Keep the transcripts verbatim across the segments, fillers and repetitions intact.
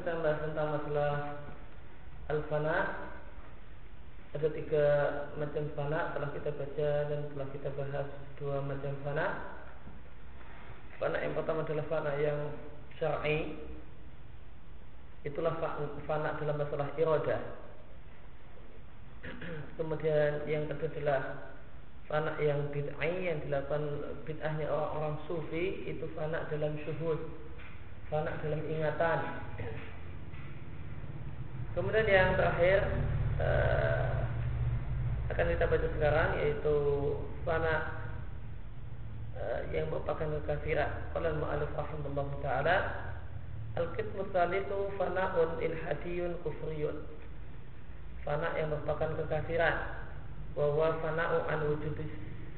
kita membahas tentang masalah al-fana. Ada tiga macam fana telah kita baca dan telah kita bahas dua macam fana. Fana yang pertama adalah fana yang syar'i. Itulah fana dalam masalah iradah. Kemudian yang kedua adalah fana yang bid'ah, yang dilakukan bid'ahnya orang-orang sufi. Itu fana dalam syuhud, fana dalam ingatan. Kemudian yang terakhir uh, akan kita baca sekarang, yaitu fana uh, yang merupakan kekafiran. Qala al-mu'allif rahimahullah ta'ala, al-qismu tsalitsu fana'un ilhadiyun kufriyun. Fana yang merupakan kekafiran, wa huwa fana'u an wujudis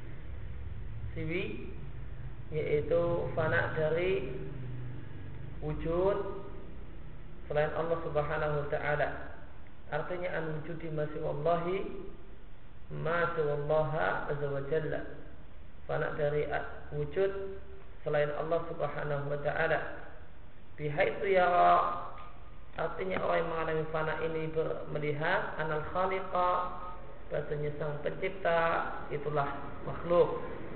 siwi, yaitu fana dari wujud selain Allah Subhanahu wa ta'ala. Artinya an wujudi ma siwallahi ma siwallaha azza wa jalla. Fana dari wujud selain Allah Subhanahu wa ta'ala. Bihaitsu yara, artinya orang yang mengalami fana ini melihat anal khaliqa, bahasanya sang pencipta itulah makhluk.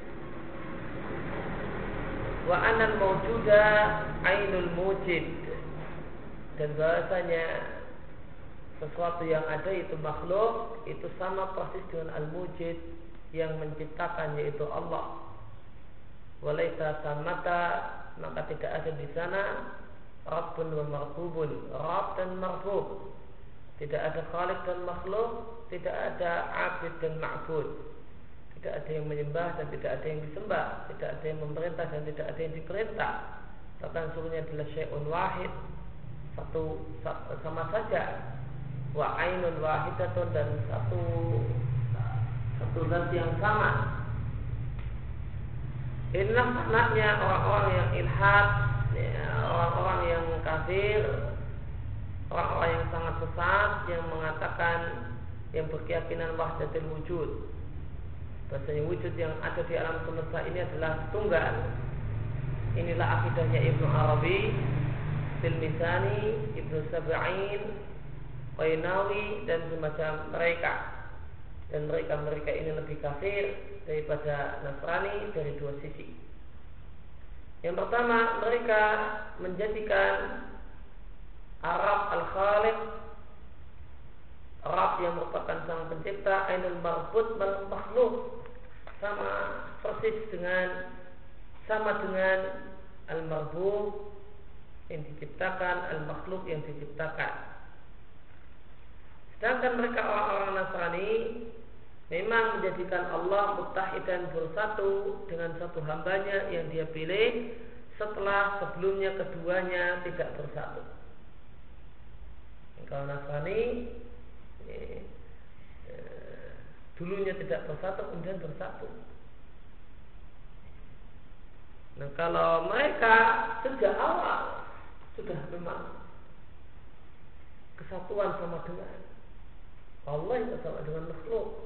Wa anal mawjuda ainul mujid, dan bahasanya sesuatu yang ada itu makhluk, itu sama persis dengan al-mujid yang menciptakan, yaitu Allah. Walaita samata, maka tidak ada di sana Rabbun wa marbubun, Rabb dan marbub. Tidak ada khalik dan makhluk, tidak ada abid dan ma'bud. Tidak ada yang menyembah dan tidak ada yang disembah, tidak ada yang memerintah dan tidak ada yang diperintah. Bahkan semuanya adalah syai'un wahid, satu sama saja. Wa ainun wahidatun, dan satu satu zat yang sama. Inilah maknanya orang-orang yang ilhad, ya, orang-orang yang kafir, orang-orang yang sangat sesat, yang mengatakan, yang berkeyakinan wahdatul wujud, bahasanya wujud yang ada di alam semesta ini adalah tunggal. Inilah akidahnya Ibnu Arabi, Tilmisani, Ibnu Sab'in, Qainawi, dan semacam mereka. Dan mereka-mereka ini lebih kafir daripada Nasrani dari dua sisi. Yang pertama, mereka menjadikan Arab al-Khaliq, Arab yang merupakan sang pencipta, ainul marbut bal makhluk, sama persis dengan sama dengan al-marbut yang diciptakan, al-makhluk yang diciptakan. Sedangkan mereka orang-orang Nasrani memang menjadikan Allah muttahidan, bersatu dengan satu hambanya yang dia pilih, setelah sebelumnya keduanya tidak bersatu. Kalau Nasrani eh, eh, dulunya tidak bersatu, kemudian bersatu. Nah, kalau mereka sejak awal sudah memang kesatuan sama dengan Allah, itu sama dengan makhluk.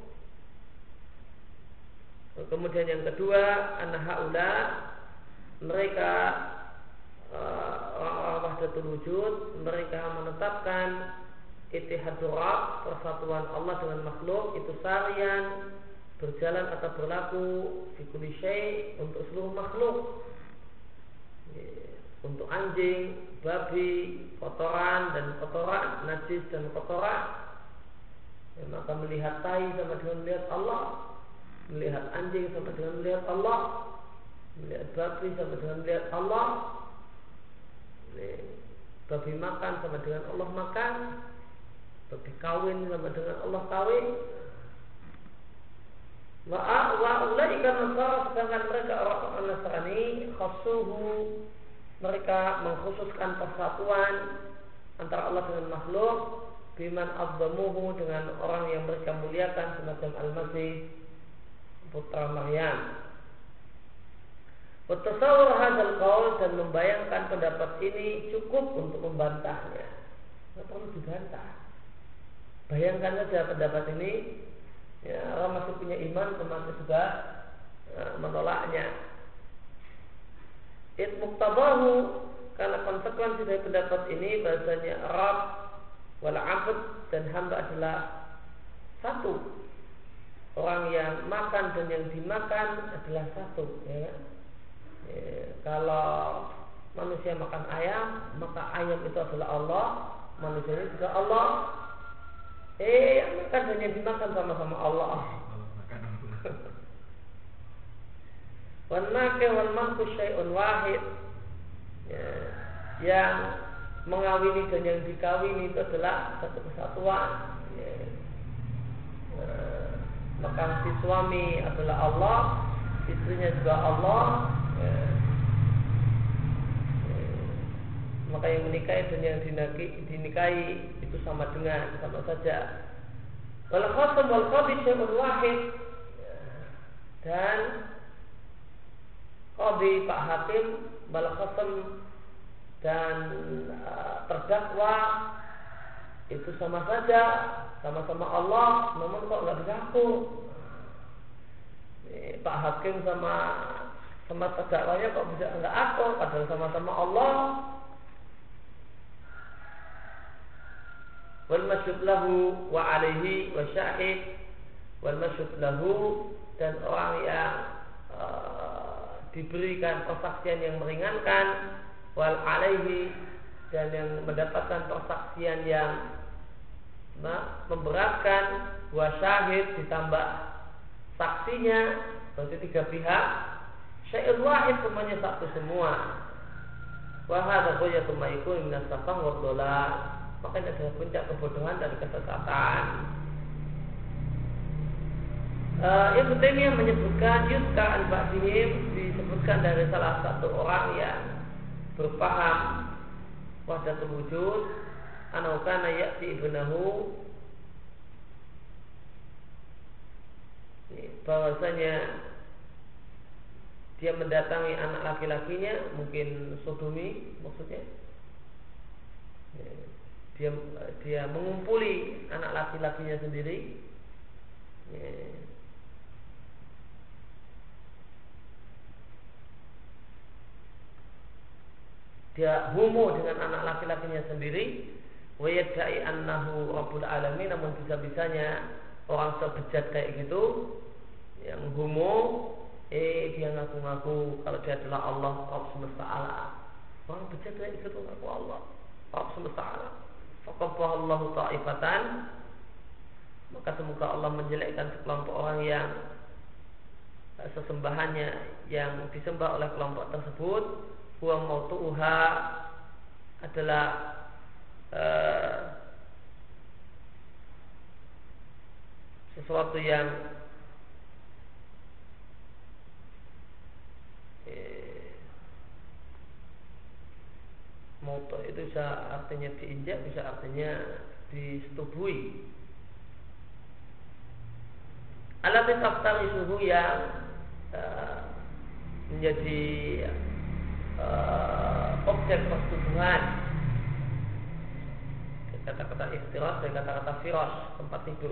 Kemudian yang kedua, anna haula, mereka orang-orang wahdatul wujud, mereka menetapkan ittihadur Rabb, persatuan Allah dengan makhluk, itu sarian, berjalan atau berlaku fi kulli syai', untuk seluruh makhluk. Untuk anjing, babi, kotoran dan kotoran, najis dan kotoran. Ya, maka melihat tai sama dengan melihat Allah, melihat anjing sama dengan melihat Allah, melihat babi sama dengan melihat Allah. Babi makan sama dengan Allah makan, babi kawin sama dengan Allah kawin. Wa ulaika nasara, sedangkan mereka orang-orang Nasrani, khassuhu, mereka mengkhususkan persatuan antara Allah dengan makhluk, biman azzamuhu, dengan orang yang mereka muliakan semacam Al-Masih putra Maryam. Bertasawur hadzal qaul, dan membayangkan pendapat ini cukup untuk membantahnya. Tidak perlu dibantah. Bayangkan saja pendapat ini, ya, orang masih punya iman, masih juga uh, menolaknya. It muktabahu, karena konsekuensi dari pendapat ini bahasanya Rabb wal abd dan hamba adalah satu. Orang yang makan dan yang dimakan adalah satu, ya. Ya, kalau manusia makan ayam, maka ayam itu adalah Allah, manusia itu juga Allah. Eh, yang makan dan yang dimakan sama-sama Allah. Wan nakih wal manqus syai'un wahid. Ya, yang mengawini dan yang dikawini itu adalah satu kesatuan. Ya. Nah, maka si suami adalah Allah, istrinya juga Allah. Ya. Ya. Maka yang menikahi dan yang dinikahi, dinikahi itu sama dengan sama saja. Wal khatam wal qadi syai'un wahid. Ya. Dan qadi Pak Hakim wal khatam dan uh, terdakwa itu sama saja, sama-sama Allah, namun kok nggak berlaku. Pak Hakim sama sama terdakwanya kok bisa nggak akur, padahal sama-sama Allah. Wal masyhud lahu wa alaihi wa syahid wal masyhud lahu, dan orang yang uh, diberikan persaksian yang meringankan, wal alaihi, dan yang mendapatkan persaksian yang nah, memberatkan, wa syahid ditambah saksinya, berarti tiga pihak. Syai'un wahid, semuanya satu semua. Wa hadza ghayatu ma yakunu min as-safah wa dhalal. Makanya adalah puncak kebodohan dan kesesatan. Uh, Ibnu Taimiyah menyebutkan yuzka al-ba'dihim, disebutkan dari salah satu orang yang berpaham wahdatul wujud, anau kana ya'ti ibnahu, bahwasanya dia mendatangi anak laki-lakinya, mungkin sodomi maksudnya. Dia dia mengumpuli anak laki-lakinya sendiri. Dia homo dengan anak laki-lakinya sendiri, wa yadda'i annahu rabbul alamin, namun bisa-bisanya orang sebejat kayak gitu yang homo, eh dia ngaku-ngaku kalau dia adalah Allah, Rabb semesta alam. Orang bejat kayak gitu ngaku Allah, Rabb semesta alam. Faqabbaha Allah ta'ifatan, maka semoga Allah menjelekkan sekelompok orang yang sesembahannya yang disembah oleh kelompok tersebut. Huwa mautuha adalah uh, sesuatu yang eh, mautu itu bisa artinya diinjak, bisa artinya disetubui. Alat taftari suhu yang uh, menjadi Uh, objek persetubuhan, kata-kata iftiras dan kata-kata firas, tempat tidur.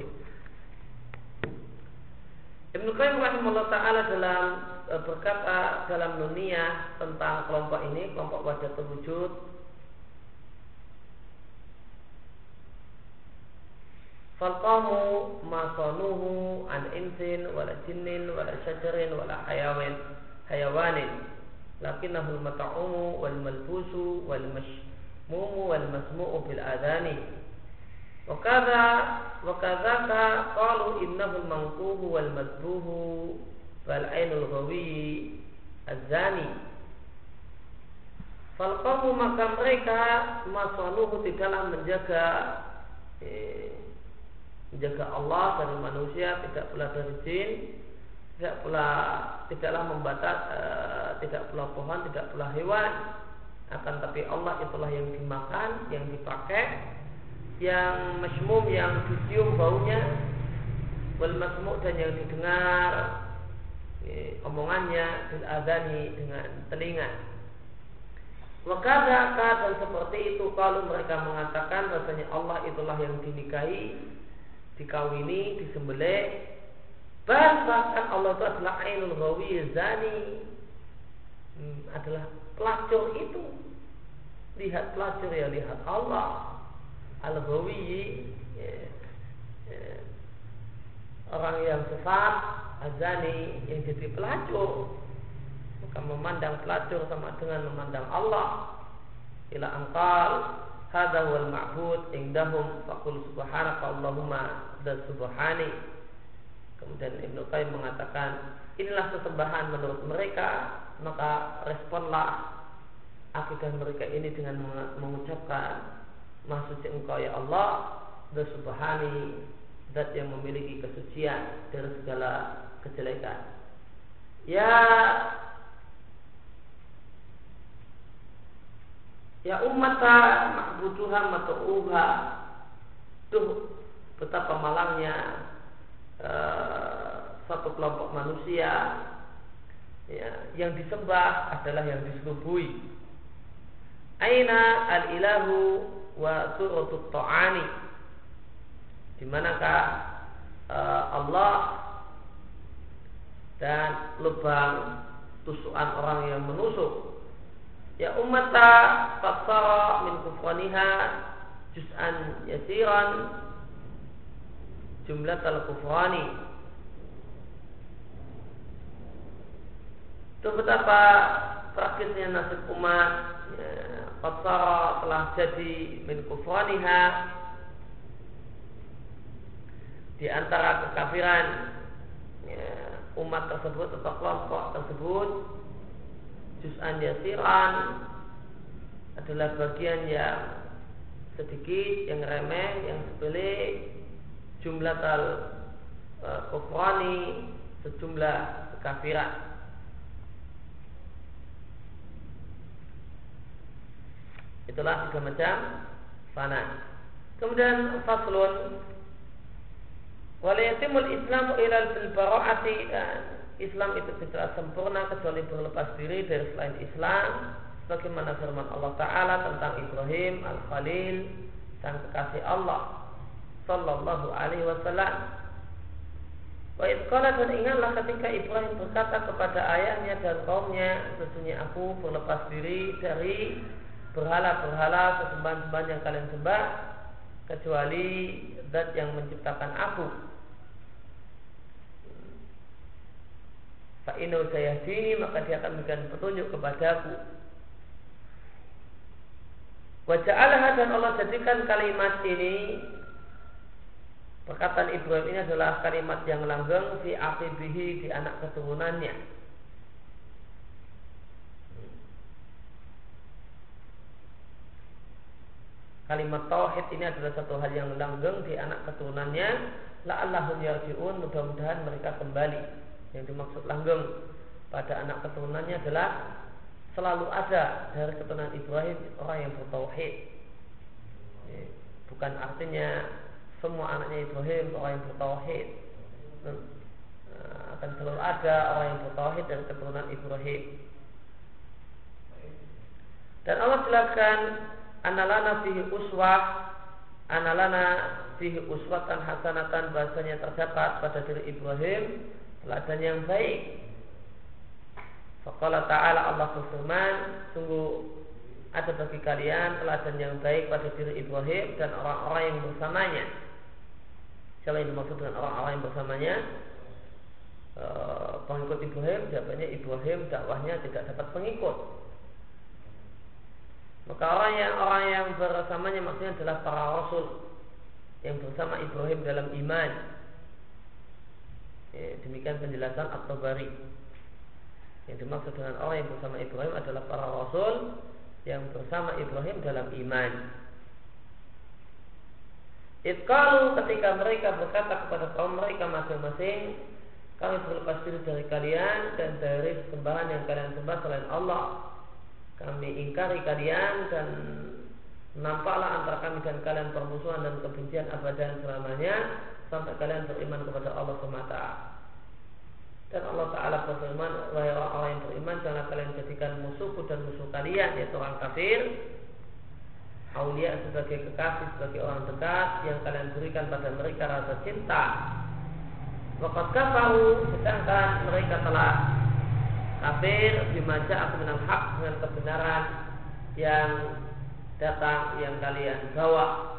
Ibnu Qayyim rahimahullah ta'ala dalam uh, berkata dalam Nuniyah tentang kelompok ini, kelompok wahdatul wujud, falqamu masanuhu an insin wala jinnin wala syajarin wala hayawin hayawanin, lakinnahul mata'umu wal malbusu wal mashmumu wal masmu'u bil adani. Wa kadza wa kadzaka qalu innahul manquhu wal madbuhu wal ainul ghawi az-zani. Falqamu, maka mereka masaluhu tidaklah menjaga eh, menjaga Allah dari manusia, tidak pula dari jin, tidak pula tidaklah membatas, e, tidak pula pohon, tidak pula hewan, akan tapi Allah itulah yang dimakan, yang dipakai, yang masmum, yang dicium baunya, wal masmu', dan yang didengar e, omongannya, bil adani, dengan telinga. Wa kadzaka, dan seperti itu kalau mereka mengatakan bahwasanya Allah itulah yang dinikahi, dikawini, disembelih. Bahkan Allah itu adalah ainul ghawi zani, hmm, adalah pelacur itu, lihat pelacur ya lihat Allah. Al-Ghawiyyi ya, ya, orang yang sesat, azani yang jadi pelacur, maka memandang pelacur sama dengan memandang Allah. Ila angkal hadza wal ma'bud indahum faqul subhanaka Allahumma dan subhani. Kemudian Ibnu Qayyim mengatakan inilah sesembahan menurut mereka, maka responlah akidah mereka ini dengan mengucapkan Maha suci Engkau ya Allah, dan subhani, zat yang memiliki kesucian dari segala kejelekan. Ya Ya ummata ma'buduha matu'uha. Tuh betapa malangnya uh, satu kelompok manusia ya, yang disembah adalah yang diselubui. Aina al-ilahu wa suratut ta'ani. Dimanakah uh, Allah dan lubang tusukan orang yang menusuk. Ya ummata fassara min kufraniha juz'an yasiran jumlah al-kufrani. Itu betapa tragisnya nasib umat ya, fassara telah jadi min kufraniha di antara kekafiran ya, umat tersebut atau kelompok tersebut. Juz'an yasiran adalah bagian yang sedikit, yang remeh, yang sepele. Jumlah tal kufrani sejumlah kekafiran. Itulah tiga macam fana. Kemudian faslun wala yatimul islamu ilal bil bara'ati, dan Islam itu tidak sempurna kecuali berlepas diri dari selain Islam, sebagaimana firman Allah Ta'ala tentang Ibrahim Al-Khalil, sang kekasih Allah Sallallahu Alaihi Wasallam. Wa idqala, dan ingatlah ketika Ibrahim berkata kepada ayahnya dan kaumnya, sesungguhnya aku berlepas diri dari berhala-berhala sesembahan-sembahan yang kalian sembah, kecuali zat yang menciptakan aku. Fa'inau sayahdini, maka dia akan memberikan petunjuk kepadaku. Wa ja'alaha, dan Allah jadikan kalimat ini, perkataan Ibrahim ini adalah kalimat yang langgeng fi aqibihi, di anak keturunannya. Kalimat tauhid ini adalah satu hal yang langgeng di anak keturunannya. La'allahum yarji'un, mudah-mudahan mereka kembali. Yang dimaksud langgeng pada anak keturunannya adalah selalu ada dari keturunan Ibrahim orang yang bertauhid. Bukan artinya semua anaknya Ibrahim orang yang bertauhid. Akan selalu ada orang yang bertauhid dari keturunan Ibrahim. Dan Allah jelaskan analana fihi uswah, analana fihi uswatan hasanatan, bahasanya terdapat pada diri Ibrahim teladan yang baik. Faqala ta'ala, Allah berfirman, sungguh ada bagi kalian teladan yang baik pada diri Ibrahim dan orang-orang yang bersamanya. Siapa yang dimaksud dengan orang-orang yang bersamanya? E, pengikut Ibrahim, jawabannya Ibrahim dakwahnya tidak dapat pengikut. Maka orang yang orang yang bersamanya maksudnya adalah para rasul yang bersama Ibrahim dalam iman. Ya, demikian penjelasan At-Tabari. Yang dimaksud dengan orang yang bersama Ibrahim adalah para rasul yang bersama Ibrahim dalam iman. Itqalu, ketika mereka berkata kepada kaum mereka masing-masing, kami berlepas diri dari kalian dan dari sembahan yang kalian sembah selain Allah. Kami ingkari kalian dan nampaklah antara kami dan kalian permusuhan dan kebencian abadan selamanya sampai kalian beriman kepada Allah semata. Dan Allah Ta'ala berfirman, wahai orang-orang yang beriman, janganlah kalian jadikan musuhku dan musuh kalian, yaitu orang kafir, aulia sebagai kekasih, sebagai orang dekat yang kalian berikan pada mereka rasa cinta. Waqad kafaru, sedangkan mereka telah kafir bima ja'a minal haq, dengan kebenaran yang datang yang kalian bawa.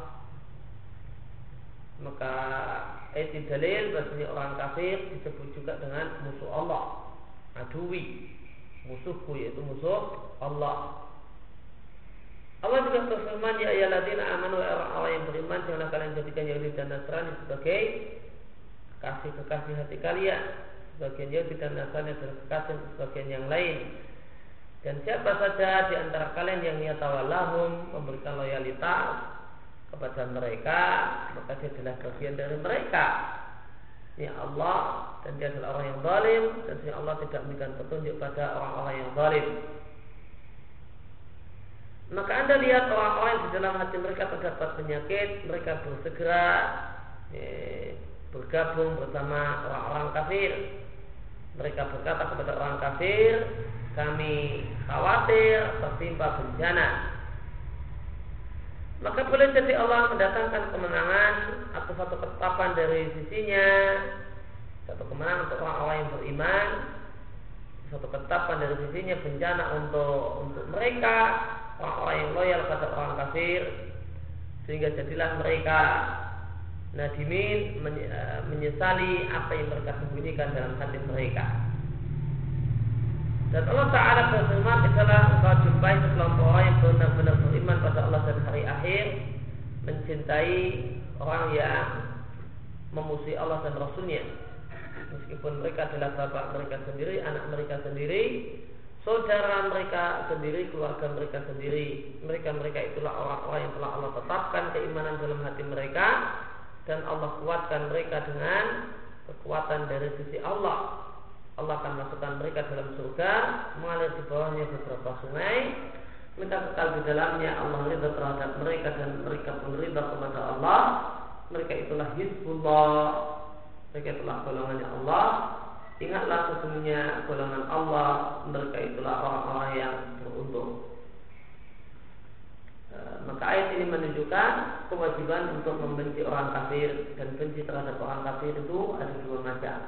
Maka ayat dalil bahasanya orang kafir disebut juga dengan musuh Allah, adui, musuhku, yaitu musuh Allah. Allah juga berfirman, ya ayyuhalladzina amanu, orang-orang yang beriman, janganlah kalian jadikan Yahudi dan Nasrani sebagai kekasih-kekasih hati kalian. Sebagian Yahudi dan Nasrani adalah kekasih sebagian yang lain. Dan siapa saja di antara kalian yang yatawallahum, memberikan loyalitas kepada mereka, maka dia adalah bagian dari mereka. Ya Allah, dan dia adalah orang yang zalim, dan sehingga Allah tidak memberikan petunjuk pada orang-orang yang zalim. Maka Anda lihat orang-orang yang di dalam hati mereka terdapat penyakit, mereka bersegera eh, bergabung bersama orang-orang kafir. Mereka berkata kepada orang kafir, kami khawatir tertimpa bencana. Maka boleh jadi Allah mendatangkan kemenangan atau satu ketetapan dari sisinya, satu kemenangan untuk orang-orang yang beriman, satu ketetapan dari sisinya bencana untuk untuk mereka, orang-orang yang loyal pada orang kafir, sehingga jadilah mereka nadimin, menyesali apa yang mereka sembunyikan dalam hati mereka. Dan Allah Ta'ala berfirman, tidaklah engkau jumpai sekelompok orang yang benar-benar beriman pada Allah dan hari akhir, mencintai orang yang memusuhi Allah dan Rasulnya, meskipun mereka adalah bapak mereka sendiri, anak mereka sendiri, saudara mereka sendiri, keluarga mereka sendiri. Mereka-mereka itulah orang-orang yang telah Allah tetapkan keimanan dalam hati mereka, dan Allah kuatkan mereka dengan kekuatan dari sisi Allah. Allah akan masukkan mereka dalam surga, mengalir di bawahnya beberapa sungai, mereka kekal di dalamnya. Allah ridha terhadap mereka dan mereka pun ridha kepada Allah. Mereka itulah Hizbullah, mereka itulah golongannya Allah. Ingatlah sesungguhnya golongan Allah, mereka itulah orang-orang yang beruntung. E, maka ayat ini menunjukkan kewajiban untuk membenci orang kafir, dan benci terhadap orang kafir itu ada dua macam.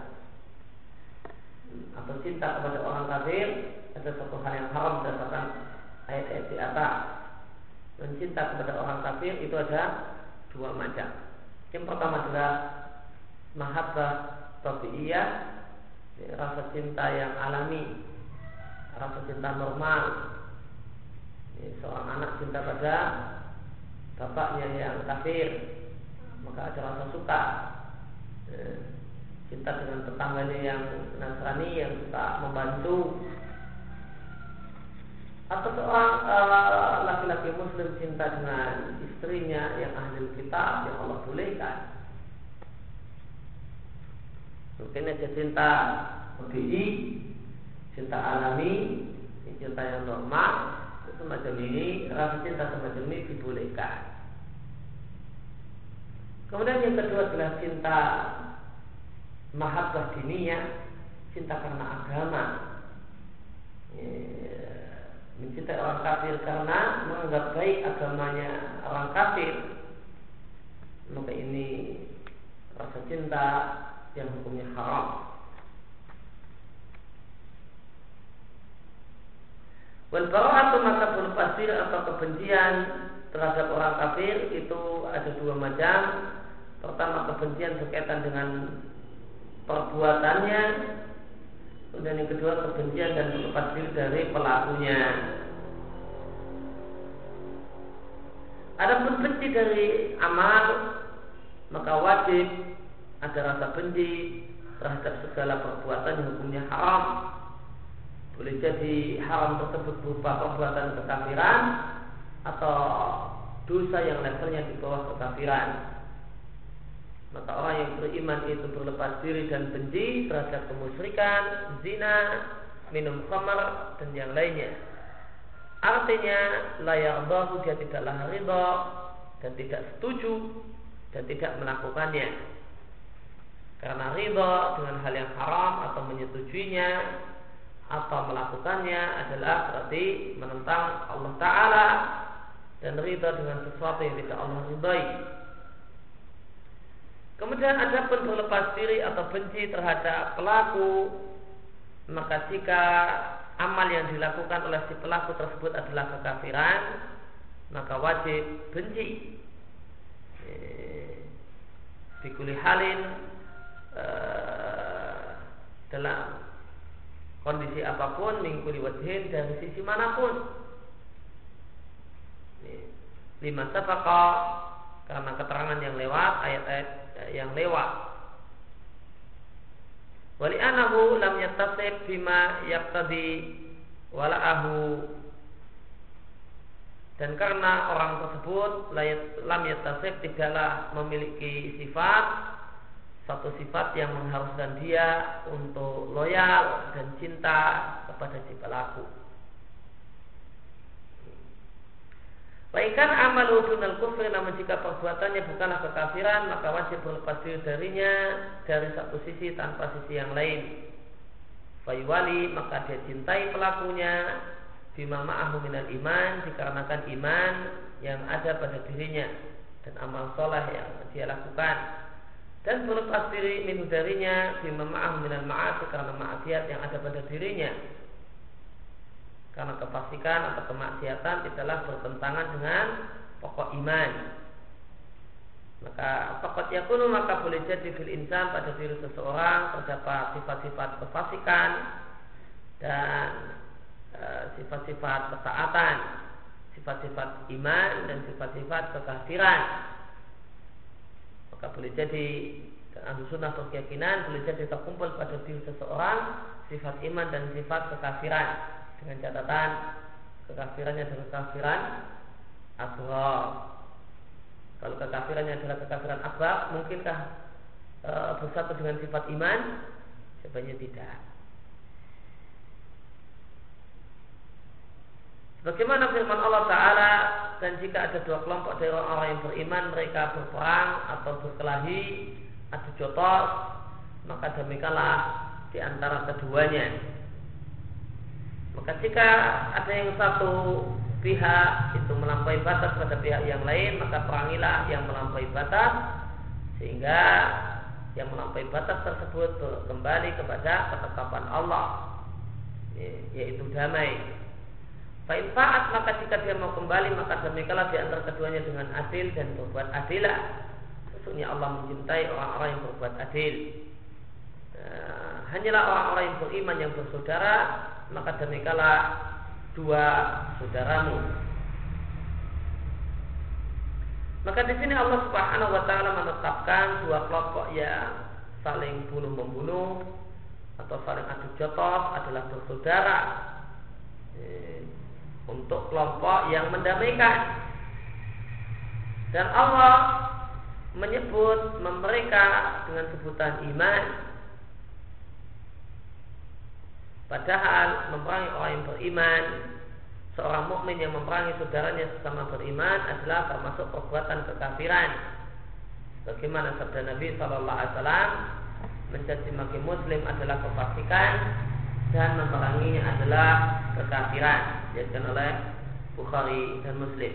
Atau cinta kepada orang kafir ada satu hal yang haram berdasarkan ayat-ayat di atas. Mencinta kepada orang kafir itu ada dua macam. Yang pertama adalah mahabbah tabi'iyah, rasa cinta yang alami, rasa cinta normal. Seorang anak cinta pada bapaknya yang kafir, maka ada rasa suka. Cinta dengan tetangganya yang Nasrani yang suka membantu. Atau seorang uh, laki-laki muslim cinta dengan istrinya yang ahli kitab yang Allah bolehkan. Mungkin aja cinta tabi'i, cinta alami, cinta yang normal, semacam ini, rasa cinta semacam ini dibolehkan. Kemudian yang kedua adalah cinta mahabbah diniyah, cinta karena agama. Mencintai orang kafir karena menganggap baik agamanya orang kafir, maka ini rasa cinta yang hukumnya haram. Wal bara'atu, maka berlepas diri atau kebencian terhadap orang kafir itu ada dua macam. Pertama, kebencian berkaitan dengan perbuatannya, dan yang kedua kebencian dan berlepas diri dari pelakunya. Adapun benci dari amal, maka wajib ada rasa benci terhadap segala perbuatan yang hukumnya haram. Boleh jadi haram tersebut berupa perbuatan kekafiran atau dosa yang levelnya di bawah kekafiran. Maka orang yang beriman itu berlepas diri dan benci terhadap kemusyrikan, zina, minum khamar, dan yang lainnya. Artinya la yardahu, dia tidaklah ridha dan tidak setuju dan tidak melakukannya. Karena ridha dengan hal yang haram atau menyetujuinya atau melakukannya adalah berarti menentang Allah Ta'ala, dan ridha dengan sesuatu yang tidak Allah ridhai. Kemudian ada pun berlepas diri atau benci terhadap pelaku, maka jika amal yang dilakukan oleh si pelaku tersebut adalah kekafiran, maka wajib benci bikuli halin uh, dalam kondisi apapun, mingkuli wajhin, dari sisi manapun. Lima sabaqa, karena keterangan yang lewat, ayat-ayat yang lewat. Wali anahu lam yattasib bima yaqtadi wala'ahu, dan karena orang tersebut lam yattasib, tidaklah memiliki sifat, satu sifat yang mengharuskan dia untuk loyal dan cinta kepada si pelaku. Baikkan amalu dunal kufri, namun jika perbuatannya bukanlah kekafiran, maka wajib berlepas diri darinya dari satu sisi tanpa sisi yang lain. Fayuwali, maka dia cintai pelakunya bima ma'ahu minal iman, dikarenakan iman yang ada pada dirinya dan amal soleh yang dia lakukan, dan berlepas diri minhu darinya bima ma'ahu minal ma'asi, karena maksiat yang ada pada dirinya, karena kefasikan atau kemaksiatan tidaklah bertentangan dengan pokok iman. Maka fakat yakunu, maka boleh jadi fil insan, pada diri seseorang terdapat sifat-sifat kefasikan dan e, sifat-sifat ketaatan, sifat-sifat iman dan sifat-sifat kekafiran. Maka boleh jadi, dan ahlu sunnah berkeyakinan, boleh jadi terkumpul pada diri seseorang sifat iman dan sifat kekafiran, dengan catatan kekafirannya adalah kekafiran asghar. Kalau kekafirannya adalah kekafiran akbar, mungkinkah e, bersatu dengan sifat iman? Sebenarnya tidak. Bagaimana firman Allah Ta'ala, dan jika ada dua kelompok dari orang-orang yang beriman, mereka berperang atau berkelahi, adu jotos, maka demikianlah di antara keduanya. Maka jika ada yang satu pihak itu melampaui batas pada pihak yang lain, maka perangilah yang melampaui batas, sehingga yang melampaui batas tersebut kembali kepada ketetapan Allah, yaitu damai. Fa'infa'at, maka jika dia mau kembali, maka demikianlah di antara keduanya dengan adil dan berbuat adilah. Sesungguhnya Allah mencintai orang-orang yang berbuat adil. Nah, hanyalah orang-orang yang beriman yang bersaudara, maka demikianlah dua saudaramu. Maka di sini Allah Subhanahu wa taala menetapkan dua kelompok yang saling bunuh membunuh atau saling adu jotos adalah bersaudara untuk kelompok yang mendamaikan. Dan Allah menyebut mereka dengan sebutan iman. Padahal memerangi orang yang beriman, seorang mukmin yang memerangi saudaranya sesama beriman adalah termasuk perbuatan kekafiran. Bagaimana sabda Nabi Sallallahu Alaihi Wasallam, mencaci maki Muslim adalah kefasikan dan memeranginya adalah kekafiran. Diriwayatkan oleh Bukhari dan Muslim.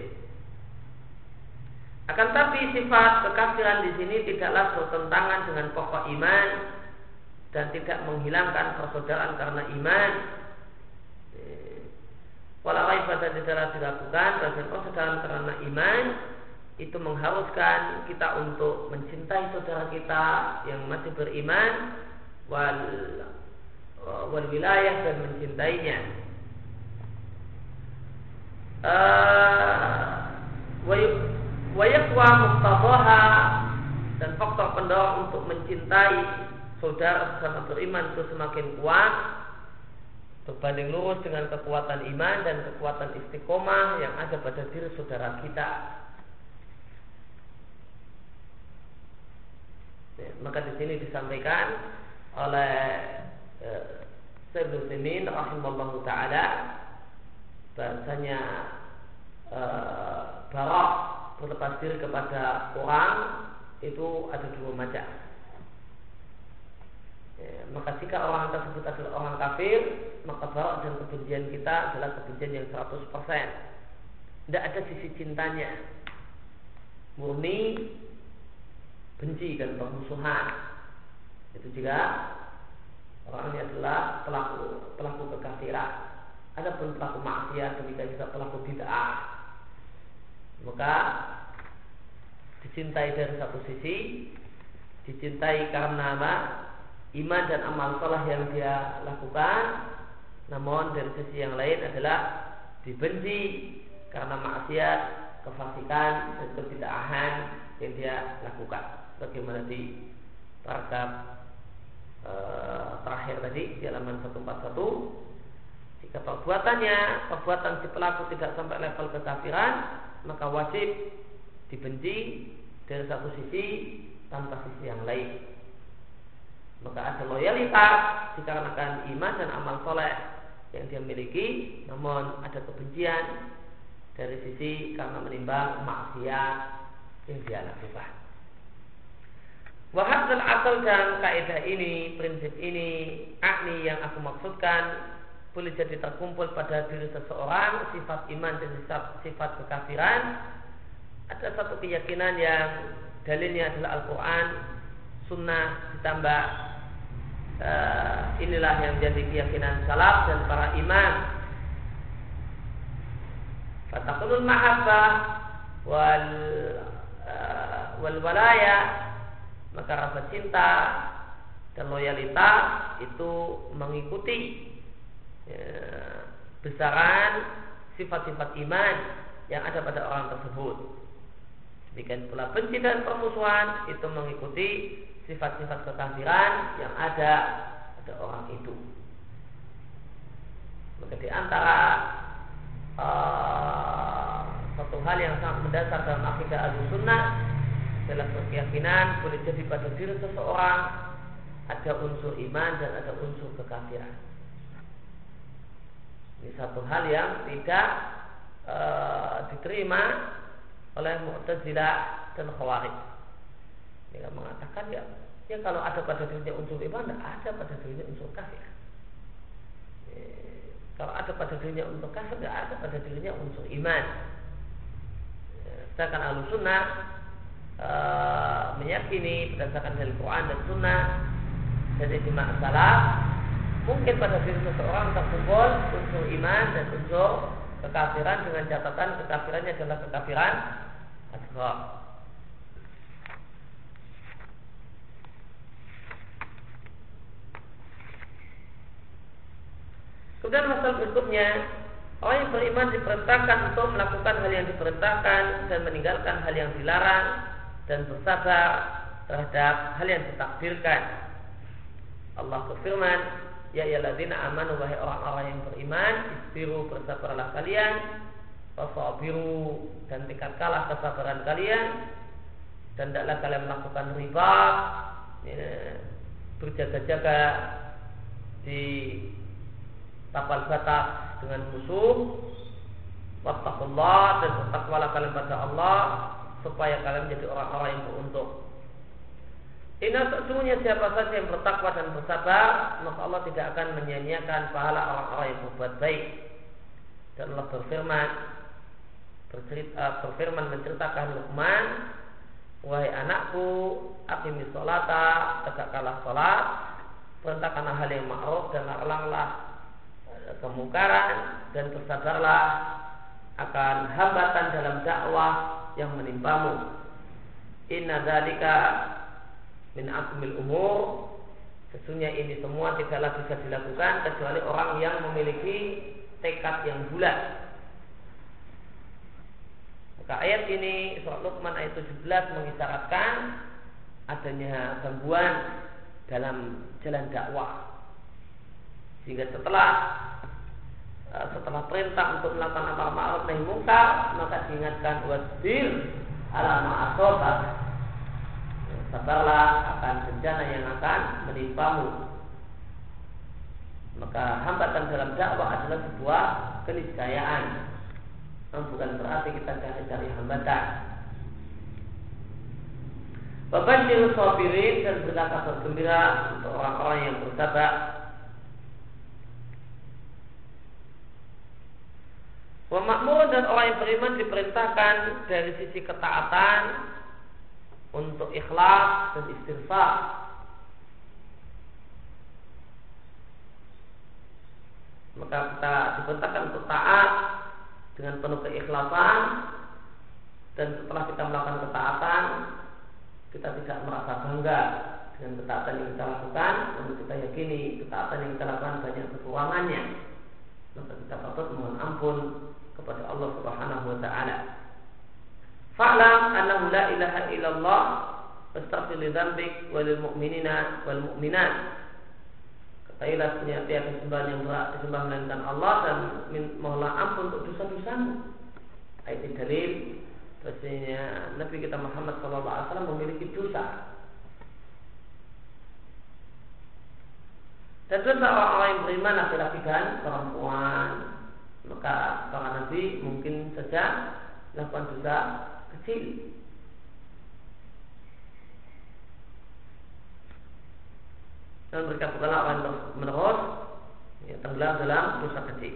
Akan tapi sifat kekafiran di sini tidaklah bertentangan dengan pokok iman dan tidak menghilangkan persaudaraan karena iman. Walau ibadah tidaklah dilakukan dan persaudaraan karena iman itu mengharuskan kita untuk mencintai saudara kita yang masih beriman, wal wal wilayah, dan mencintainya. Wa yaqwa muqtadaha, dan faktor pendorong untuk mencintai saudara sesama beriman itu semakin kuat berbanding lurus dengan kekuatan iman dan kekuatan istiqomah yang ada pada diri saudara kita. Ya, maka di sini disampaikan oleh eh, Syekh Utsaimin rahimallahu taala bahasanya eh, barok berlepas diri kepada orang itu ada dua macam. Ya, maka jika orang tersebut adalah orang kafir, maka barok dan kebencian kita adalah kebencian yang seratus persen. Tidak ada sisi cintanya, murni benci dan permusuhan. Itu juga orangnya adalah pelaku pelaku kekafiran. Adapun pelaku maksiat, demikian juga pelaku bid'ah, Maka dicintai dari satu sisi, dicintai karena apa? Iman dan amal saleh yang dia lakukan. Namun dari sisi yang lain adalah dibenci karena maksiat, kefasikan dan kebid'ahan yang dia lakukan. Bagaimana di paragraf e, terakhir tadi di halaman seratus empat puluh satu, jika perbuatannya, perbuatan si pelaku tidak sampai level kekafiran, maka wajib dibenci dari satu sisi tanpa sisi yang lain. Maka ada loyalitas dikarenakan iman dan amal soleh yang dia miliki, namun ada kebencian dari sisi karena menimbang maksiat yang dia lakukan. Wahadzal asal dan kaidah ini, prinsip ini, akni yang aku maksudkan, boleh jadi terkumpul pada diri seseorang sifat iman dan sifat, sifat kekafiran. Ada satu keyakinan yang dalilnya adalah Al-Quran, Sunnah ditambah uh, inilah yang menjadi keyakinan salaf dan para imam. Fatakunul mahabbah wal uh, wal walaya, maka rasa cinta dan loyalitas itu mengikuti ya, besaran sifat-sifat iman yang ada pada orang tersebut. Demikian pula benci dan permusuhan itu mengikuti sifat-sifat kekafiran yang ada pada orang itu. Maka di antara uh, satu hal yang sangat mendasar dalam akidah Ahlussunnah adalah keyakinan boleh jadi pada diri seseorang ada unsur iman dan ada unsur kekafiran. Ini satu hal yang tidak uh, diterima oleh Mu'tazilah dan Khawarij. Mereka mengatakan ya, ya kalau ada pada dirinya unsur iman, ada pada dirinya unsur kafir. E, kalau ada pada dirinya unsur kafir, ada pada dirinya unsur iman. E, sedangkan Ahlussunnah e, meyakini berdasarkan dari Quran dan Sunnah dan ijma' salaf, mungkin pada diri seseorang terkumpul unsur iman dan unsur kekafiran dengan catatan kekafirannya adalah kekafiran asghar. Kemudian masalah berikutnya, orang yang beriman diperintahkan untuk melakukan hal yang diperintahkan dan meninggalkan hal yang dilarang dan bersabar terhadap hal yang ditakdirkan. Allah berfirman, ya ayyuhalladzina amanu, wahai orang-orang yang beriman, isbiru, bersabarlah kalian, wasabiru, dan tingkatkanlah kesabaran kalian, dan tidaklah kalian melakukan riba, ya, berjaga-jaga di tapal batas dengan musuh, wattaqullah, dan bertakwalah kalian pada Allah supaya kalian menjadi orang-orang yang beruntung. Inna, sesungguhnya siapa saja yang bertakwa dan bersabar, maka Allah tidak akan menyia-nyiakan pahala orang-orang yang berbuat baik. Dan Allah berfirman, bercerita, berfirman menceritakan Luqman, wahai anakku, aqimis sholata, tegakkanlah sholat, perintahkanlah hal yang ma'ruf dan laranglah kemungkaran, dan bersabarlah akan hambatan dalam dakwah yang menimpamu. Inna dzalika min azmil umur, sesungguhnya ini semua tidaklah bisa dilakukan kecuali orang yang memiliki tekad yang bulat. Maka ayat ini surat Luqman ayat tujuh belas mengisyaratkan adanya gangguan dalam jalan dakwah, sehingga setelah setelah perintah untuk melakukan amar ma'ruf nahi munkar, maka diingatkan wasbir ala ma'asobah, sabarlah akan bencana yang akan menimpamu. Maka hambatan dalam dakwah adalah sebuah keniscayaan, bukan berarti kita cari-cari hambatan. Babashir sabirin, dan berikan kabar gembira untuk orang-orang yang bersabar. Wa ma'mur, dan orang yang beriman diperintahkan dari sisi ketaatan untuk ikhlas dan istighfar. Maka kita diperintahkan untuk taat dengan penuh keikhlasan Dan setelah kita melakukan ketaatan, kita tidak merasa bangga dengan ketaatan yang kita lakukan, namun kita yakini ketaatan yang kita lakukan banyak kekurangannya, maka kita patut mohon ampun kepada Allah Subhanahu wa taala. Fa'lam annahu la ilaha illallah wastaghfir li dzambik walil mu'minina wal mu'minat. Ketahuilah punya tiada sembahan yang berat disembah melainkan Allah, dan mohonlah ampun untuk dosa-dosamu. Ayat dalil bahwasanya Nabi kita Muhammad sallallahu alaihi wasallam memiliki dosa. Dan dosa orang-orang yang beriman laki-laki dan perempuan. Maka para nabi mungkin saja melakukan dosa kecil. Dan mereka bukanlah orang yang menerus ya, tenggelam dalam dosa kecil.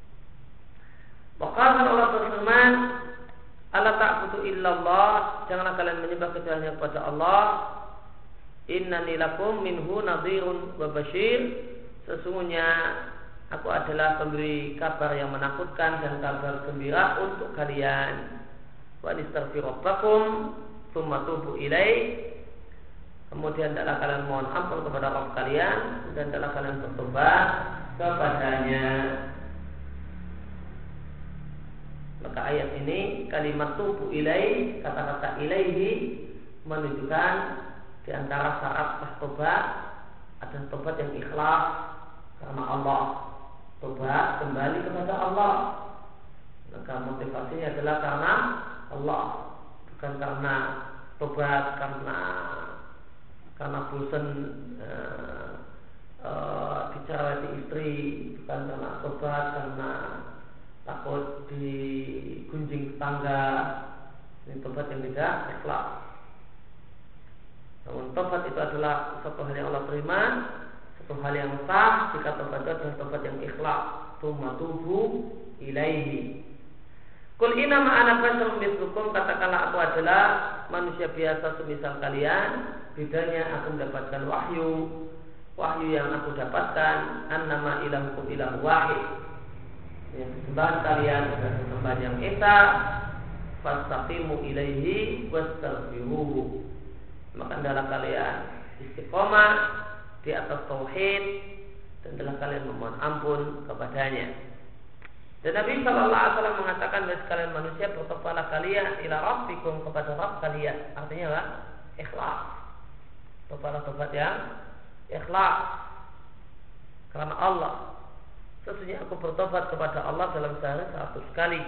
Maka Allah berfirman, "Alla ta'budu illallah," janganlah kalian menyembah kecuali hanya kepada Allah. "Innani lakum minhu nadhirun wa basyir," sesungguhnya aku adalah pemberi kabar yang menakutkan dan kabar gembira untuk kalian. Wa nistaghfiru rabbakum tsumma tubu ilaih, kemudian hendaklah kalian mohon ampun kepada Rabb kalian dan hendaklah kalian bertobat kepadanya. Maka ayat ini kalimat tubu ilaih, kata-kata ilaihi menunjukkan di antara syarat tobat ada tobat yang ikhlas karena Allah, tobat kembali kepada Allah. Maka motivasinya adalah karena Allah, bukan karena tobat karena karena bosan uh, uh, bicara di istri, bukan karena tobat karena takut digunjing tetangga. Ini tobat yang tidak ikhlas. Namun tobat itu adalah satu hal yang Allah terima, satu hal yang sah jika tobat itu adalah tobat yang ikhlas. Tsumma tubu ilaihi. Qul inna ma ana basyarum mithlukum, katakanlah aku adalah manusia biasa semisal kalian. Bedanya aku mendapatkan wahyu, wahyu yang aku dapatkan annama ilahukum ilahu wahid, yang sembahan kalian adalah sembahan yang esa. Fastaqimu ilaihi wastaghfiruhu, maka adalah kalian istiqomah di atas tauhid dan adalah kalian memohon ampun kepadanya. Dan Nabi Shallallahu Alaihi Wasallam mengatakan bahwa sekalian manusia bertobatlah kalian ila rabbikum, kepada Rabb kalian. Artinya apa? Ikhlas. Tobatlah tobat yang ikhlas karena Allah. Sesungguhnya aku bertobat kepada Allah dalam sehari seratus kali.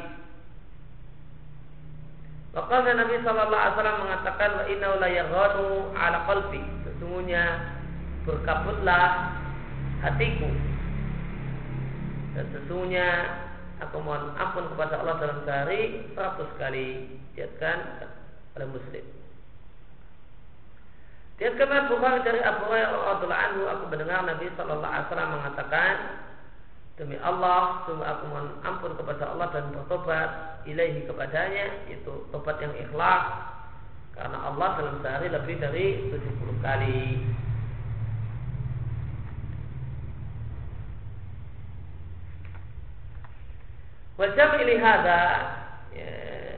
Maka Nabi Shallallahu Alaihi Wasallam mengatakan wa innahu la yaghadu ala qalbi, sesungguhnya berkabutlah hatiku, dan sesungguhnya aku mohon ampun kepada Allah dalam sehari seratus kali. Diriwayatkan oleh Muslim. Diriwayatkan Bukhari dari Abu Hurairah radhiyallahu anhu, aku mendengar Nabi Shallallahu Alaihi Wasallam mengatakan, demi Allah, sungguh aku mohon ampun kepada Allah dan bertobat ilaihi kepadanya, itu tobat yang ikhlas karena Allah dalam sehari lebih dari tujuh puluh kali. Wajah pilih hada, ya,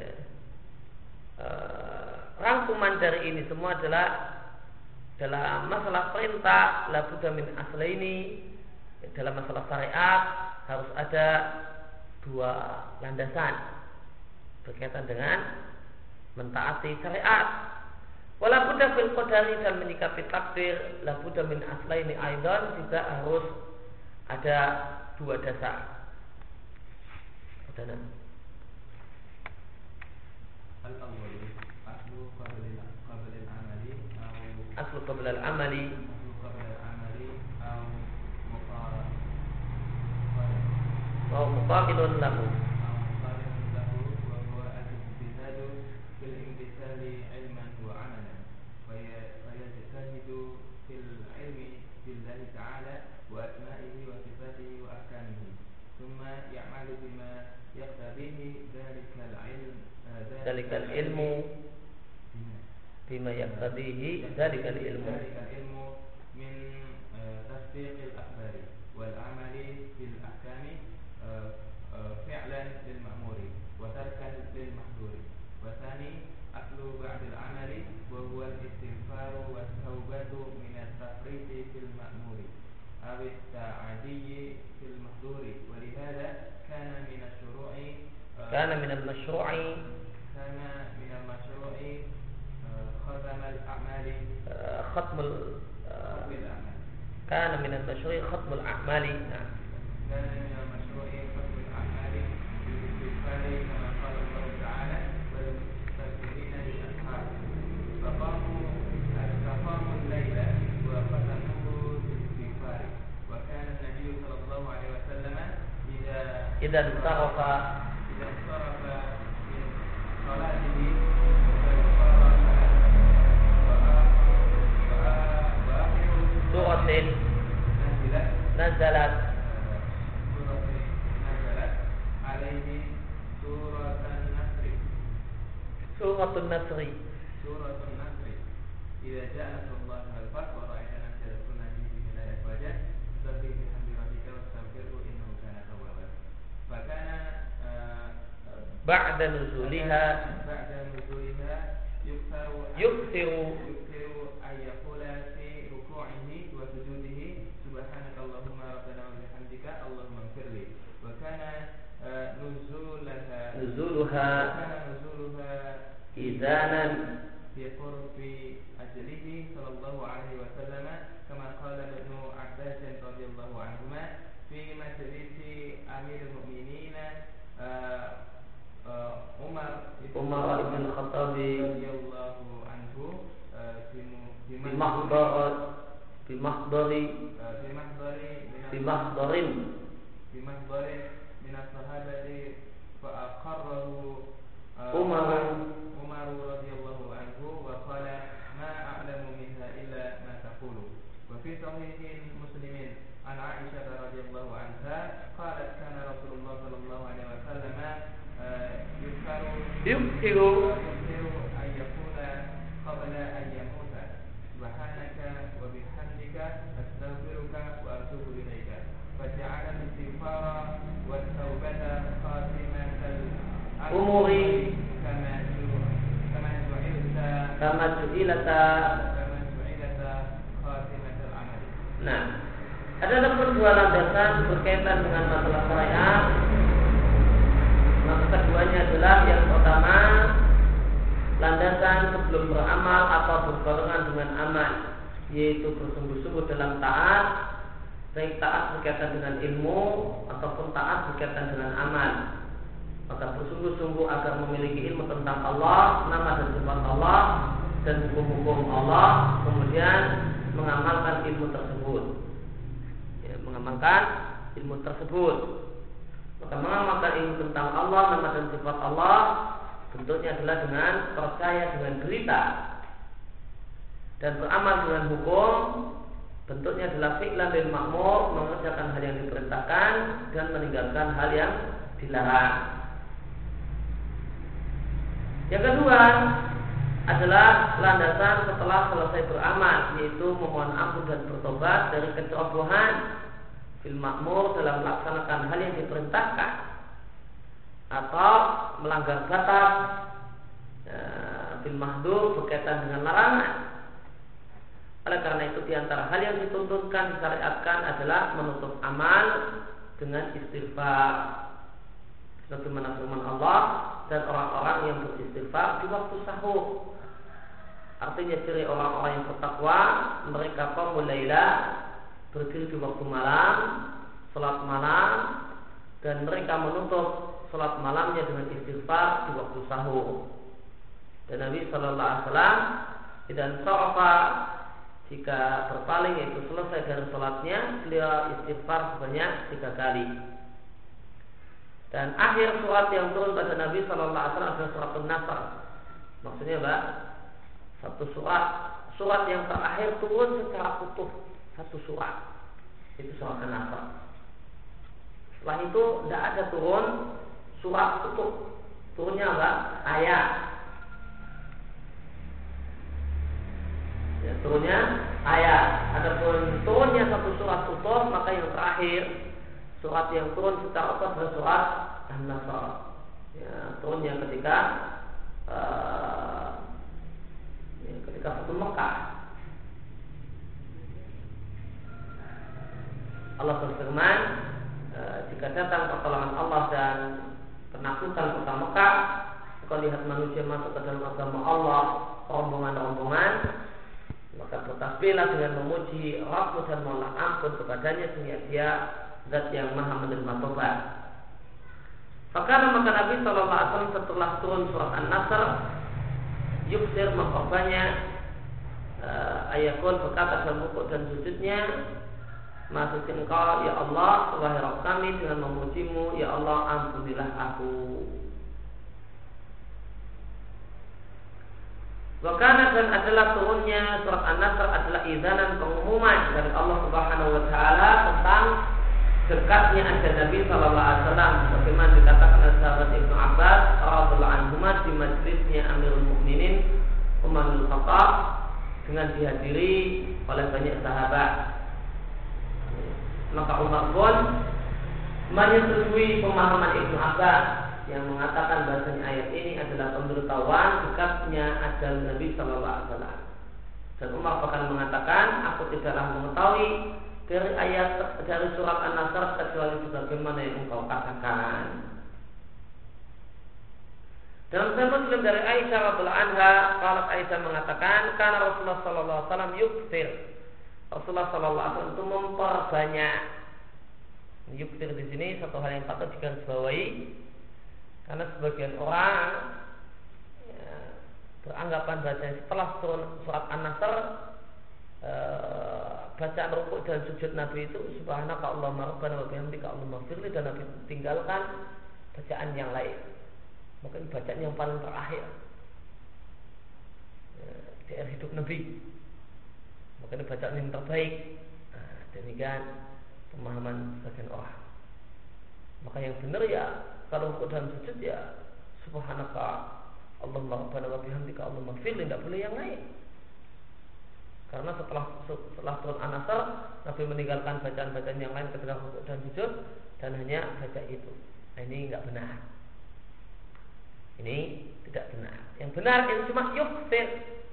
uh, rangkuman dari ini semua adalah dalam masalah perintah la budda min aslaini. Dalam masalah syariat harus ada dua landasan berkaitan dengan mentaati syariat. Wala budda fil qadari, dan menyikapi takdir la budda min aslaini aidan, juga harus ada dua dasar. Pertanyaan. Al-awwal aslu qabla qabla al-amali atau aslu qabla al-amali aslu qabla al-amali atau muqarrar wa muqabilun lahu atau muqarrarun lahu wa huwa al-ijtihadu fil imtithali ilman wa amalan wa yajtahidu fil ilmi billahi ta'ala wa asma'ihi wa sifatihi wa ahkamihi, thumma ya'malu bima yaqtadihi dzalikal ilm dzalikal ilmu bima yaqtadihi dzalikal ilmu dzalikal ilmu min tasdiqil akhbari wal amali bil ahkami fi'lan lil ma'muri wa tarkan lil mahdhuri wa thani kana min al-masyru'i khatmul a'mali. Nah. كان من المشروع ختم الأعمال بالاستغفار كما قال الله تعالى والمستغفرين بالأسحار فقاموا استقاموا الليل وختموه بالاستغفار وكان النبي صلى الله عليه وسلم إذا إذا انصرف إذا انصرف من صلاته سورة نزلت سورة النصر سورة النصر إذا جاء نصر الله والفتح ورأيت الناس يدخلون في دين الله أفواجا فسبح بحمد ربك واستغفره إنه كان توابا فكان بعد نزولها بعد نزولها يكثر يكثر يكثر أن يقول في ركوعه وسجوده سبحانك اللهم ربنا وبحمدك اللهم اغفر لي وكان نزولها نزولها وكان نزولها إذانا بقرب أجله صلى الله عليه وسلم كما قال ابن عباس رضي الله عنهما في مجلس أمير المؤمنين عمر عمر بن الخطاب رضي الله عنه بمحضر بمحضر بمحضر بمحضر بمحضر من الصحابة فأقره عمر عمر رضي الله عنه وقال ما أعلم منها إلا ما تقول وفي صحيح مسلم عن عائشة رضي الله عنها قالت كان رسول الله صلى الله عليه وسلم يذكر يكثر يكثر أن يقول قبل أن يموت سبحانك وبحمدك أستغفرك وأتوب إليك فجعل الاستغفار والتوبة خاتمة الأمور كما كما جعلت كما جعلت كما جعلت خاتمة العمل. Nah, ada dua landasan berkaitan dengan masalah syariat. Maka keduanya adalah yang pertama landasan sebelum beramal atau berbarengan dengan amal, yaitu bersungguh-sungguh dalam taat, baik taat berkaitan dengan ilmu ataupun taat berkaitan dengan amal. Maka bersungguh-sungguh agar memiliki ilmu tentang Allah, nama dan sifat Allah dan hukum-hukum Allah, kemudian mengamalkan ilmu tersebut. Ya, mengamalkan ilmu tersebut. Maka mengamalkan ilmu tentang Allah, nama dan sifat Allah bentuknya adalah dengan percaya dengan berita, dan beramal dengan hukum bentuknya adalah fi'lan lil ma'mur, mengerjakan hal yang diperintahkan dan meninggalkan hal yang dilarang. Yang kedua adalah landasan setelah selesai beramal, yaitu memohon ampun dan bertobat dari kecerobohan fil ma'mur dalam melaksanakan hal yang diperintahkan atau melanggar batas ya, fil mahdur berkaitan dengan larangan. Oleh karena itu diantara hal yang dituntunkan, disyariatkan adalah menutup amal dengan istighfar. Sebagaimana firman Allah, dan orang-orang yang beristighfar di waktu sahur. Artinya ciri orang-orang yang bertakwa, mereka qamul laila, berdiri di waktu malam, salat malam, dan mereka menutup salat malamnya dengan istighfar di waktu sahur. Dan Nabi Sallallahu Alaihi Wasallam dan sarafa, jika berpaling yaitu selesai dari salatnya, beliau istighfar sebanyak tiga kali. Dan akhir surat yang turun pada Nabi Sallallahu Alaihi Wasallam adalah surat An-Nasr. Maksudnya apa? Satu surat, surat yang terakhir turun secara utuh, satu surat. Itu surat An-Nasr. Setelah itu tidak ada turun surat utuh. Turunnya apa? Ayat. Ya, turunnya ayat. Adapun turunnya satu surat utuh, maka yang terakhir surat yang turun secara utuh adalah surat An-Nasr. Ya, turunnya ketika uh, ya, ketika Fathu Mekah. Allah berfirman, uh, jika datang pertolongan Allah dan penaklukan kota Mekah, maka lihat manusia masuk ke dalam agama Allah rombongan-rombongan, Maka bertasbihlah dengan memuji Rabbmu dan mohonlah ampun kepadanya sehingga dia zat yang maha menerima tobat. Maka maka Nabi Shallallahu Alaihi Wasallam setelah turun surat An-Nasr yuksir memperbanyak uh, ayakul berkata dalam rukuk dan sujudnya, Maha suci Engkau ya Allah, wahai Rabb kami, dengan memujimu ya Allah, ampunilah aku. Wakana dan adalah turunnya surat An-Nasr adalah izanan pengumuman dari Allah Subhanahu Wa Taala tentang dekatnya ajal Nabi Sallallahu Alaihi Wasallam, sebagaimana dikatakan oleh sahabat Ibnu Abbas radhiyallahu anhu di majlisnya Amirul Mukminin Umar bin Khattab dengan dihadiri oleh banyak sahabat. Maka Umar pun menyetujui pemahaman Ibnu Abbas yang mengatakan bahasanya ayat ini adalah pemberitahuan dekatnya ajal Nabi Sallallahu Alaihi Wasallam. Dan Umar bahkan mengatakan, aku tidaklah mengetahui dari ayat dari surat An-Nasr kecuali sebagaimana yang engkau katakan. Dalam Sahih Muslim dari Aisyah radhiyallahu anha, qalat Aisyah mengatakan, karena Rasulullah Sallallahu Alaihi Wasallam yukthir. Rasulullah Sallallahu Alaihi Wasallam itu memperbanyak. Yukthir di sini satu hal yang patut digarisbawahi. Karena sebagian orang ya, beranggapan bacaan setelah turun surat An-Nasr e, bacaan rukuk dan sujud Nabi itu subhanaka Allahumma rabbana wa bihamdika Allahumma firli, dan Nabi tinggalkan bacaan yang lain, mungkin bacaan yang paling terakhir ya, di akhir hidup Nabi, mungkin bacaan yang terbaik. Nah, demikian pemahaman sebagian orang. Maka yang benar ya kalau rukuk dan sujud ya subhanaka Allahumma rabbana wa bihamdika Allahumma firli, tidak boleh yang lain. Karena setelah setelah turun An-Nasr, Nabi meninggalkan bacaan-bacaan yang lain ketika rukuk dan sujud dan hanya baca itu. Nah, ini enggak benar. Ini tidak benar. Yang benar itu cuma yuksir.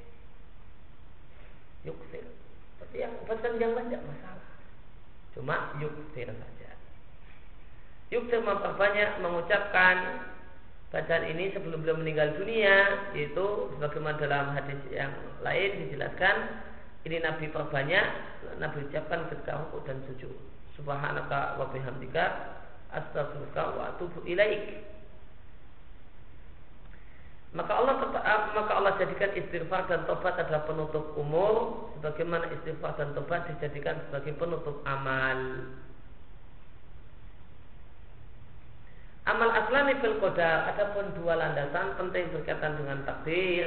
Yuksir. Tapi yang bacaan yang lain tidak masalah. Cuma yuksir saja. Yuksir memperbanyak mengucapkan bacaan ini sebelum beliau meninggal dunia, yaitu sebagaimana dalam hadis yang lain dijelaskan, ini Nabi perbanyak, Nabi ucapkan ketika rukuk dan sujud. Subhanaka wa bihamdika astaghfiruka wa atubu ilaik. Maka Allah maka Allah jadikan istighfar dan tobat adalah penutup umur, sebagaimana istighfar dan tobat dijadikan sebagai penutup amal. Amal aslami fil qadar, adapun dua landasan penting berkaitan dengan takdir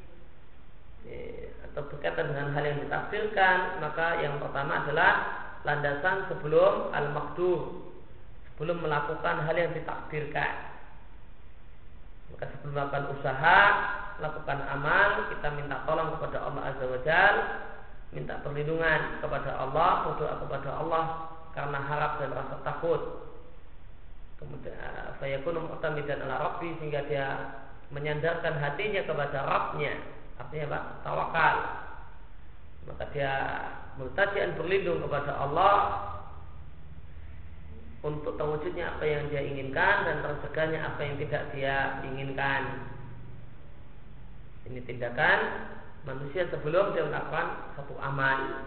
atau berkaitan dengan hal yang ditakdirkan. Maka yang pertama adalah landasan sebelum al-maqdur, sebelum melakukan hal yang ditakdirkan. Maka sebelum melakukan usaha, lakukan amal, kita minta tolong kepada Allah Azza wa Jalla, minta perlindungan kepada Allah, berdoa kepada Allah karena harap dan rasa takut. Kemudian fayakunu mu'tamidan ala rabbi, sehingga dia menyandarkan hatinya kepada Rabbnya, artinya apa? Tawakal. Maka dia multajian berlindung kepada Allah untuk terwujudnya apa yang dia inginkan dan tercegahnya apa yang tidak dia inginkan. Ini tindakan manusia sebelum dia melakukan satu amal.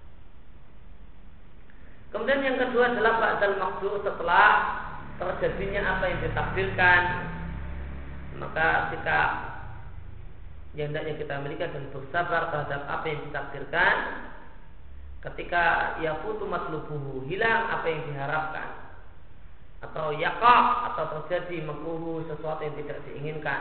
Kemudian yang kedua adalah ba'dal maqdur, setelah terjadinya apa yang ditakdirkan. Maka sikap yang hendaknya kita miliki dan bersabar terhadap apa yang ditakdirkan. Ketika yafutu matlubuhu, hilang apa yang diharapkan, atau yaqa, atau terjadi makruhu, sesuatu yang tidak diinginkan,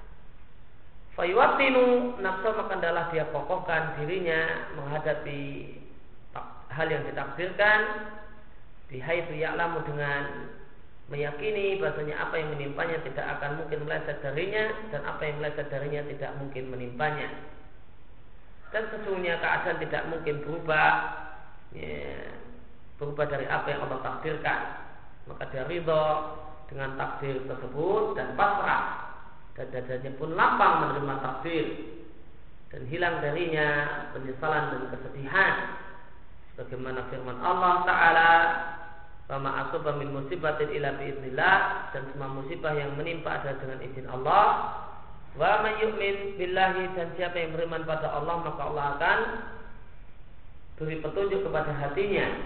fayuwatinu nafsu, maka adalah dia kokohkan dirinya menghadapi hal yang ditakdirkan, bihaitu ya'lamu, dengan meyakini bahasanya apa yang menimpanya tidak akan mungkin meleset darinya, dan apa yang meleset darinya tidak mungkin menimpanya. Dan sesungguhnya keadaan tidak mungkin berubah ya, berubah dari apa yang Allah takdirkan. Maka dia ridho dengan takdir tersebut dan pasrah, dan dadanya pun lapang menerima takdir, dan hilang darinya penyesalan dan kesedihan, sebagaimana firman Allah Ta'ala, Fama asaba min musibatin illa biiznillah, dan semua musibah yang menimpa adalah dengan izin Allah. Wa may yu'min billahi, dan siapa yang beriman pada Allah maka Allah akan beri petunjuk kepada hatinya.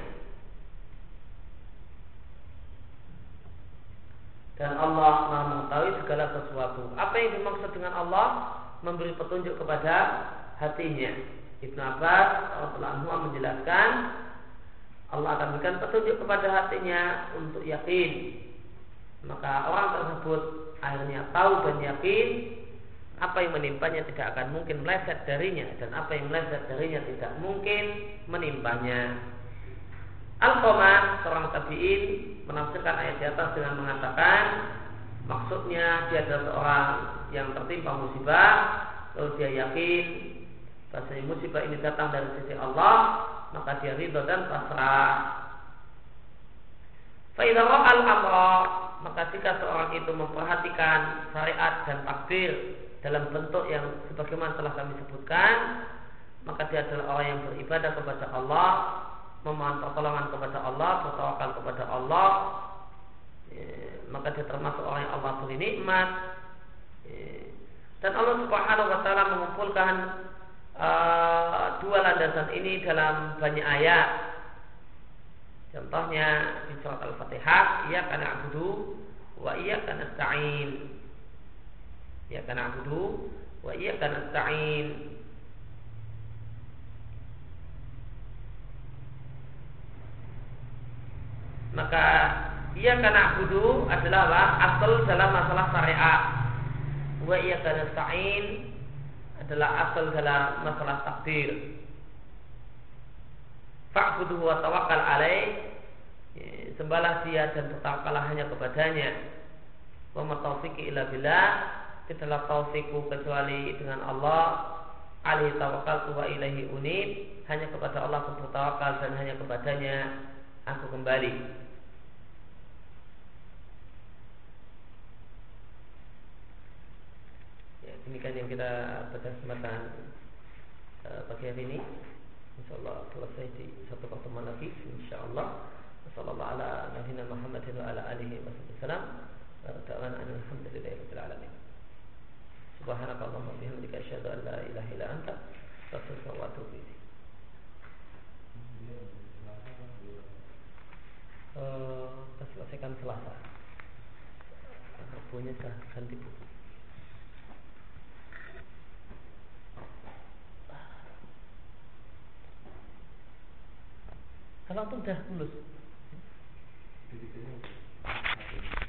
Dan Allah Maha mengetahui segala sesuatu. Apa yang dimaksud dengan Allah memberi petunjuk kepada hatinya? Ibnu Abbas radhiyallahu anhu menjelaskan Allah akan berikan petunjuk kepada hatinya untuk yakin. Maka orang tersebut akhirnya tahu dan yakin apa yang menimpanya tidak akan mungkin meleset darinya, dan apa yang meleset darinya tidak mungkin menimpanya. Al-Qamah, seorang tabi'in, menafsirkan ayat di atas dengan mengatakan maksudnya dia adalah seorang yang tertimpa musibah, lalu dia yakin bahasanya musibah ini datang dari sisi Allah, maka dia ridho dan pasrah. Fa idza ra'al amra, maka jika seorang itu memperhatikan syariat dan takdir dalam bentuk yang sebagaimana telah kami sebutkan, maka dia adalah orang yang beribadah kepada Allah, memohon pertolongan kepada Allah, bertawakal kepada Allah, maka dia termasuk orang yang Allah beri nikmat. Dan Allah Subhanahu wa taala mengumpulkan uh, dua landasan ini dalam banyak ayat. Contohnya di surat Al-Fatihah, iyyaka na'budu wa iyyaka nasta'in. Iyyaka na'budu wa iyyaka nasta'in. Maka iyyaka na'budu adalah apa? Asal dalam masalah syariat. Wa iyyaka nasta'in adalah asal dalam masalah takdir. Fa'buduhu wa tawakkal alaih, sembahlah dia dan bertawakallah hanya kepadanya. Wa ma taufiqi illa billah, tidaklah taufikku kecuali dengan Allah. Alaihi tawakkaltu wa ilaihi unib, hanya kepada Allah aku bertawakal dan hanya kepadanya aku kembali. Ya, demikian yang kita baca kesempatan uh, pagi hari ini. InsyaAllah selesai di satu pertemuan lagi, InsyaAllah. Wassallallahu ala nabiyina Muhammadin wa ala alihi wa sallam. Ta'ala alhamdulillahi rabbil alamin. Subhanakallahumma wa bihamdika asyhadu an la ilaha illa anta astaghfiruka wa atubu ilaik. Eh, kita selesaikan Selasa. Bukunya sudah ganti buku. Kalau itu sudah lulus.